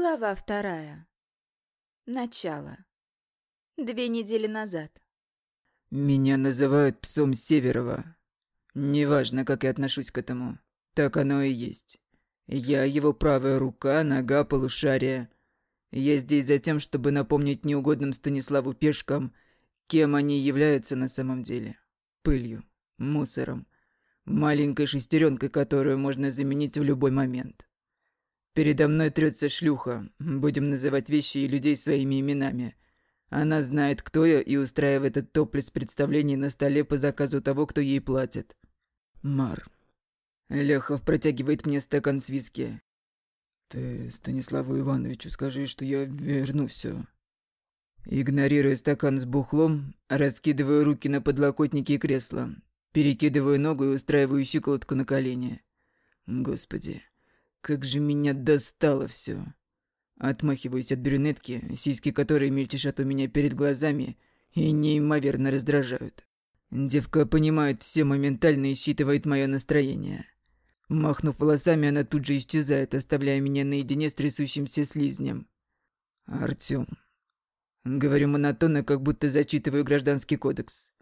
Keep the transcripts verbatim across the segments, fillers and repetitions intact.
Глава вторая. Начало. Две недели назад. Меня называют псом Северова. Неважно, как я отношусь к этому. Так оно и есть. Я его правая рука, нога, полушарие. Я здесь за тем, чтобы напомнить неугодным Станиславу Пешкам, кем они являются на самом деле. Пылью, мусором, маленькой шестеренкой, которую можно заменить в любой момент. Передо мной трется шлюха, будем называть вещи и людей своими именами. Она знает, кто я, и устраивает этот топлес представлений на столе по заказу того, кто ей платит. Мар. Ляхов протягивает мне стакан с виски. Ты Станиславу Ивановичу скажи, что я верну все. Игнорируя стакан с бухлом, раскидываю руки на подлокотники кресла, перекидываю ногу и устраиваю щиколотку на колени. Господи, как же меня достало все. Отмахиваюсь от брюнетки, сиськи которой мельтешат у меня перед глазами и неимоверно раздражают. Девка понимает все моментально и считывает мое настроение. Махнув волосами, она тут же исчезает, оставляя меня наедине с трясущимся слизнем. «Артём». Говорю монотонно, как будто зачитываю гражданский кодекс.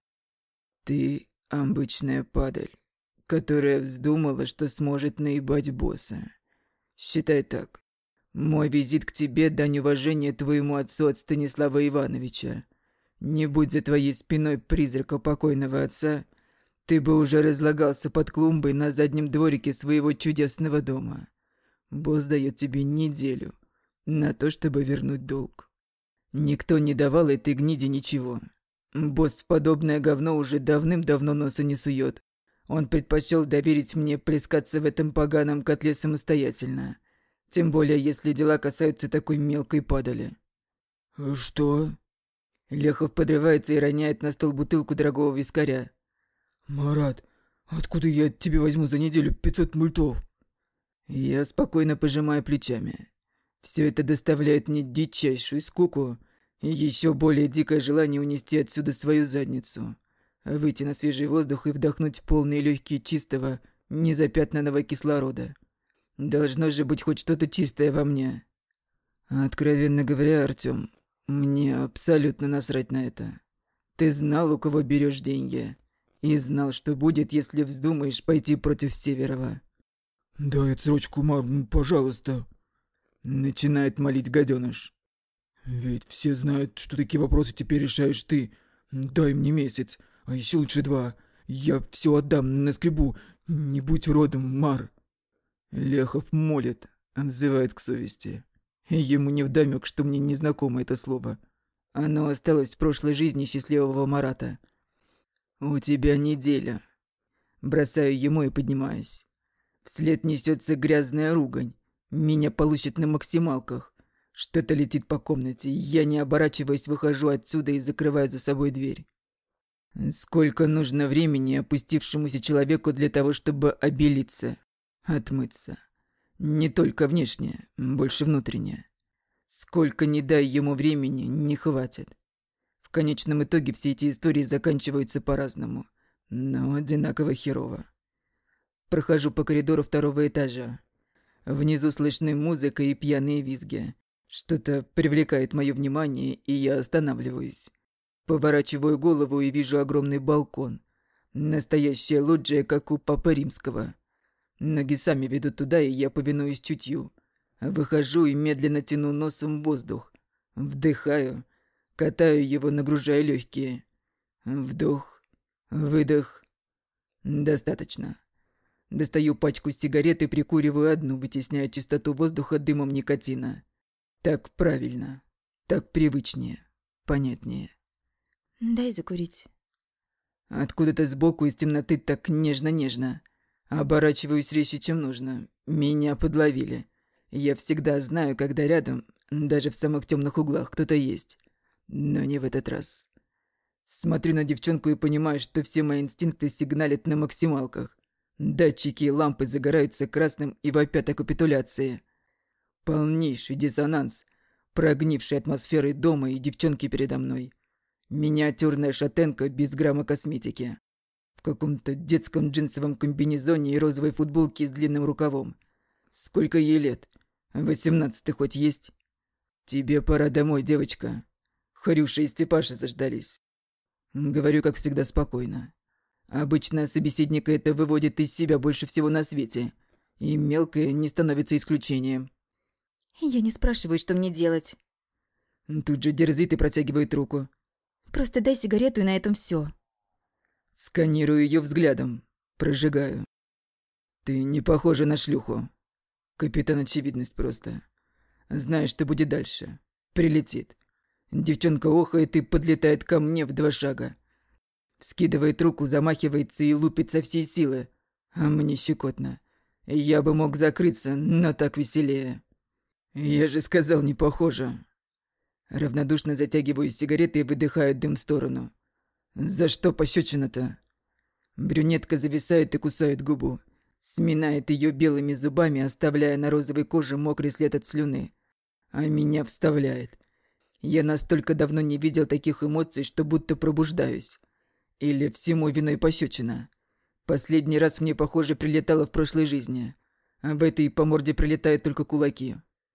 «Ты обычная падаль, которая вздумала, что сможет наебать босса. Считай так. Мой визит к тебе — дань уважения твоему отцу от Станислава Ивановича. Не будь за твоей спиной призрака покойного отца, ты бы уже разлагался под клумбой на заднем дворике своего чудесного дома. Босс дает тебе неделю на то, чтобы вернуть долг. Никто не давал этой гниде ничего. Босс в подобное говно уже давным-давно носа не сует. Он предпочел доверить мне плескаться в этом поганом котле самостоятельно. Тем более, если дела касаются такой мелкой падали. «Что?» Ляхов подрывается и роняет на стол бутылку дорогого вискаря. «Марат, откуда я тебе возьму за неделю пятьсот мультов?» Я спокойно пожимаю плечами. Все это доставляет мне дичайшую скуку и еще более дикое желание унести отсюда свою задницу. Выйти на свежий воздух и вдохнуть полные легкие чистого, незапятнанного кислорода. Должно же быть хоть что-то чистое во мне. Откровенно говоря, Артём, мне абсолютно насрать на это. Ты знал, у кого берешь деньги. И знал, что будет, если вздумаешь пойти против Северова. «Дай отсрочку, Мар, пожалуйста», — начинает молить гаденыш. «Ведь все знают, что такие вопросы теперь решаешь ты. Дай мне месяц, а еще лучше два. Я все отдам, наскребу. Не будь уродом, Мар». Ляхов молит, взывает к совести. Ему невдомёк, что мне незнакомо это слово. Оно осталось в прошлой жизни счастливого Марата. «У тебя неделя». Бросаю ему и поднимаюсь. Вслед несется грязная ругань. Меня получат на максималках. Что-то летит по комнате. Я, не оборачиваясь, выхожу отсюда и закрываю за собой дверь. Сколько нужно времени опустившемуся человеку для того, чтобы обелиться, отмыться. Не только внешне, больше внутренне. Сколько не дай ему времени, не хватит. В конечном итоге все эти истории заканчиваются по-разному, но одинаково херово. Прохожу по коридору второго этажа. Внизу слышны музыка и пьяные визги. Что-то привлекает мое внимание, и я останавливаюсь. Поворачиваю голову и вижу огромный балкон. Настоящая лоджия, как у Папы Римского. Ноги сами ведут туда, и я повинуюсь чутью. Выхожу и медленно тяну носом воздух. Вдыхаю, катаю его, нагружая легкие. Вдох, выдох. Достаточно. Достаю пачку сигарет и прикуриваю одну, вытесняя чистоту воздуха дымом никотина. Так правильно, так привычнее, понятнее. Дай закурить. Откуда-то сбоку из темноты так нежно-нежно. Оборачиваюсь резче, чем нужно. Меня подловили. Я всегда знаю, когда рядом, даже в самых темных углах, кто-то есть. Но не в этот раз. Смотрю на девчонку и понимаю, что все мои инстинкты сигналят на максималках. Датчики и лампы загораются красным и вопят о капитуляции. Полнейший диссонанс, прогнившей атмосферой дома и девчонки передо мной. Миниатюрная шатенка без грамма косметики. В каком-то детском джинсовом комбинезоне и розовой футболке с длинным рукавом. Сколько ей лет? Восемнадцатый хоть есть? Тебе пора домой, девочка. Хрюша и Степаша заждались. Говорю, как всегда, спокойно. Обычно собеседника это выводит из себя больше всего на свете. И мелкое не становится исключением. Я не спрашиваю, что мне делать. Тут же дерзит и протягивает руку. Просто дай сигарету, и на этом все. Сканирую ее взглядом. Прожигаю. Ты не похожа на шлюху. Капитан очевидность просто. Знаешь, что будет дальше. Прилетит. Девчонка охает и подлетает ко мне в два шага. Скидывает руку, замахивается и лупит со всей силы. А мне щекотно. Я бы мог закрыться, но так веселее. Я же сказал, не похоже. Равнодушно затягиваю сигареты и выдыхаю дым в сторону. За что пощечина-то? Брюнетка зависает и кусает губу. Сминает ее белыми зубами, оставляя на розовой коже мокрый след от слюны. А меня вставляет. Я настолько давно не видел таких эмоций, что будто пробуждаюсь. Или всему виной пощечина. Последний раз мне, похоже, прилетало в прошлой жизни. А в этой по морде прилетают только кулаки.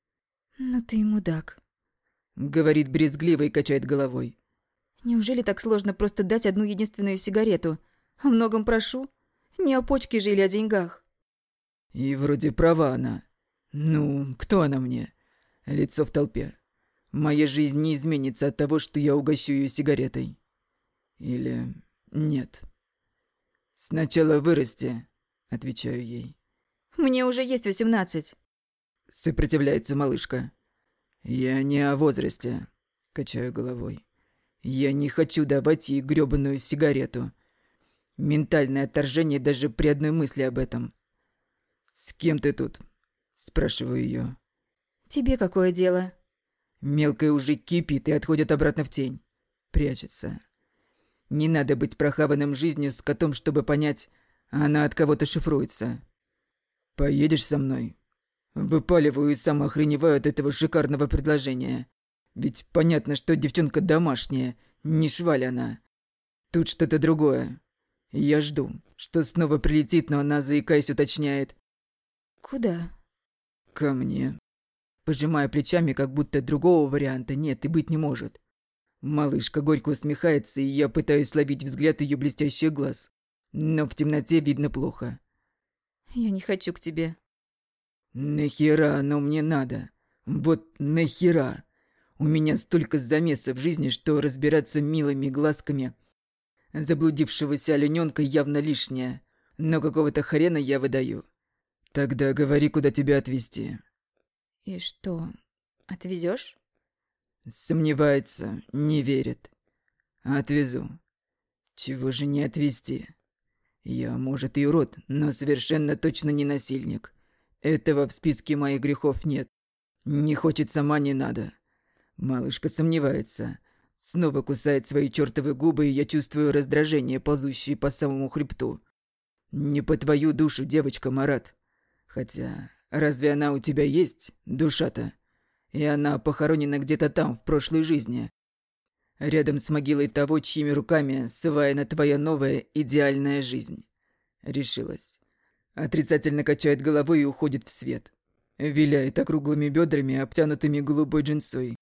Ну ты и мудак. Говорит брезгливо и качает головой. Неужели так сложно просто дать одну единственную сигарету? О многом прошу. Не о почке же или о деньгах. И вроде права она. Ну, кто она мне? Лицо в толпе. Моя жизнь не изменится от того, что я угощу ее сигаретой. Или нет. Сначала вырасти, отвечаю ей. Мне уже есть восемнадцать. Сопротивляется малышка. Я не о возрасте, качаю головой. Я не хочу давать ей грёбаную сигарету. Ментальное отторжение даже при одной мысли об этом. «С кем ты тут?» – спрашиваю ее. Тебе какое дело? Мелкая уже кипит и отходит обратно в тень. Прячется. Не надо быть прохаванным жизнью с котом, чтобы понять, она от кого-то шифруется. «Поедешь со мной?» Выпаливаю и сам охреневаю от этого шикарного предложения. Ведь понятно, что девчонка домашняя, не шваль она. Тут что-то другое. Я жду, что снова прилетит, но она, заикаясь, уточняет. Куда? Ко мне. Пожимая плечами, как будто другого варианта нет и быть не может. Малышка горько усмехается, и я пытаюсь ловить взгляд ее блестящих глаз. Но в темноте видно плохо. Я не хочу к тебе. Нахера оно мне надо? Вот нахера? У меня столько замесов в жизни, что разбираться милыми глазками заблудившегося оленёнка явно лишнее. Но какого-то хрена я выдаю. Тогда говори, куда тебя отвезти. И что, отвезешь? Сомневается, не верит. Отвезу. Чего же не отвезти? Я, может, и урод, но совершенно точно не насильник. Этого в списке моих грехов нет. Не хочет сама, не надо. Малышка сомневается. Снова кусает свои чертовы губы, и я чувствую раздражение, ползущее по самому хребту. Не по твою душу, девочка, Марат. Хотя, разве она у тебя есть, душа-то? И она похоронена где-то там, в прошлой жизни. Рядом с могилой того, чьими руками сваяна твоя новая идеальная жизнь. Решилась. Отрицательно качает головой и уходит в свет. Виляет округлыми бедрами, обтянутыми голубой джинсой.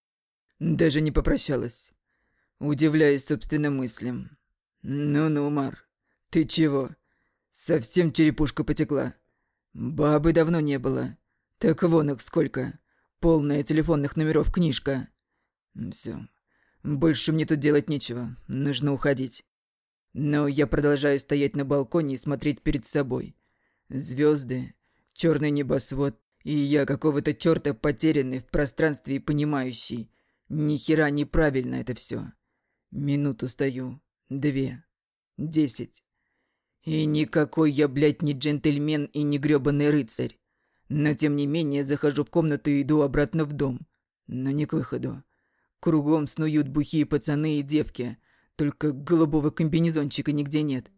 Даже не попрощалась. Удивляюсь собственным мыслям. Ну-ну, Мар, ты чего? Совсем черепушка потекла. Бабы давно не было. Так вон их сколько. Полная телефонных номеров книжка. Все. Больше мне тут делать нечего. Нужно уходить. Но я продолжаю стоять на балконе и смотреть перед собой. Звезды, черный небосвод, и я какого-то черта потерянный в пространстве и понимающий. Ни хера неправильно это все. Минуту стою. Две. Десять. И никакой я, блядь, не джентльмен и не грёбаный рыцарь. Но тем не менее захожу в комнату и иду обратно в дом. Но не к выходу. Кругом снуют бухие пацаны и девки. Только голубого комбинезончика нигде нет.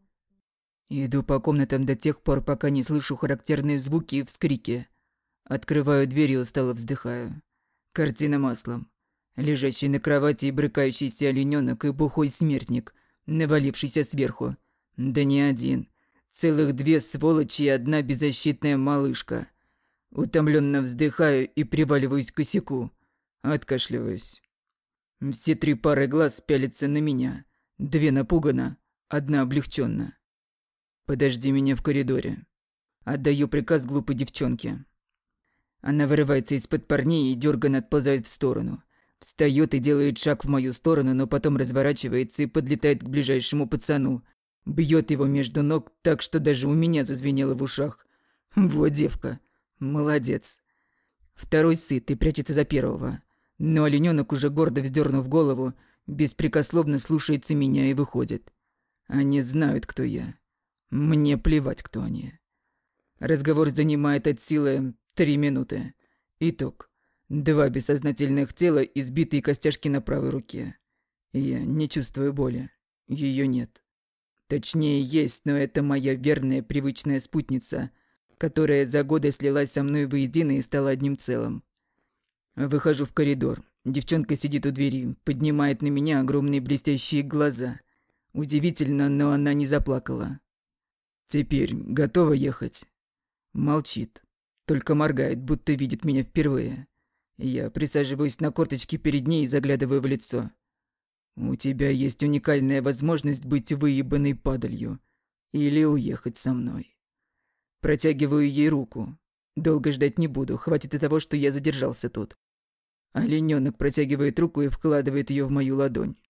Иду по комнатам до тех пор, пока не слышу характерные звуки и вскрики. Открываю дверь и устало вздыхаю. Картина маслом. Лежащий на кровати и брыкающийся оленёнок и бухой смертник, навалившийся сверху. Да не один. Целых две сволочи и одна беззащитная малышка. Утомленно вздыхаю и приваливаюсь к косяку. Откашливаюсь. Все три пары глаз пялятся на меня. Две напуганно, одна облегченно. «Подожди меня в коридоре». Отдаю приказ глупой девчонке. Она вырывается из-под парней и дёрганно отползает в сторону. Встаёт и делает шаг в мою сторону, но потом разворачивается и подлетает к ближайшему пацану. Бьёт его между ног так, что даже у меня зазвенело в ушах. Вот девка. Молодец. Второй сыт и прячется за первого. Но оленёнок, уже гордо вздёрнув голову, беспрекословно слушается меня и выходит. Они знают, кто я. Мне плевать, кто они. Разговор занимает от силы три минуты. Итог. Два бессознательных тела и сбитые костяшки на правой руке. Я не чувствую боли. Её нет. Точнее, есть, но это моя верная привычная спутница, которая за годы слилась со мной воедино и стала одним целым. Выхожу в коридор. Девчонка сидит у двери, поднимает на меня огромные блестящие глаза. Удивительно, но она не заплакала. «Теперь готова ехать?» Молчит. Только моргает, будто видит меня впервые. Я присаживаюсь на корточки перед ней и заглядываю в лицо. «У тебя есть уникальная возможность быть выебанной падалью. Или уехать со мной». Протягиваю ей руку. Долго ждать не буду, хватит и того, что я задержался тут. Оленёнок протягивает руку и вкладывает её в мою ладонь.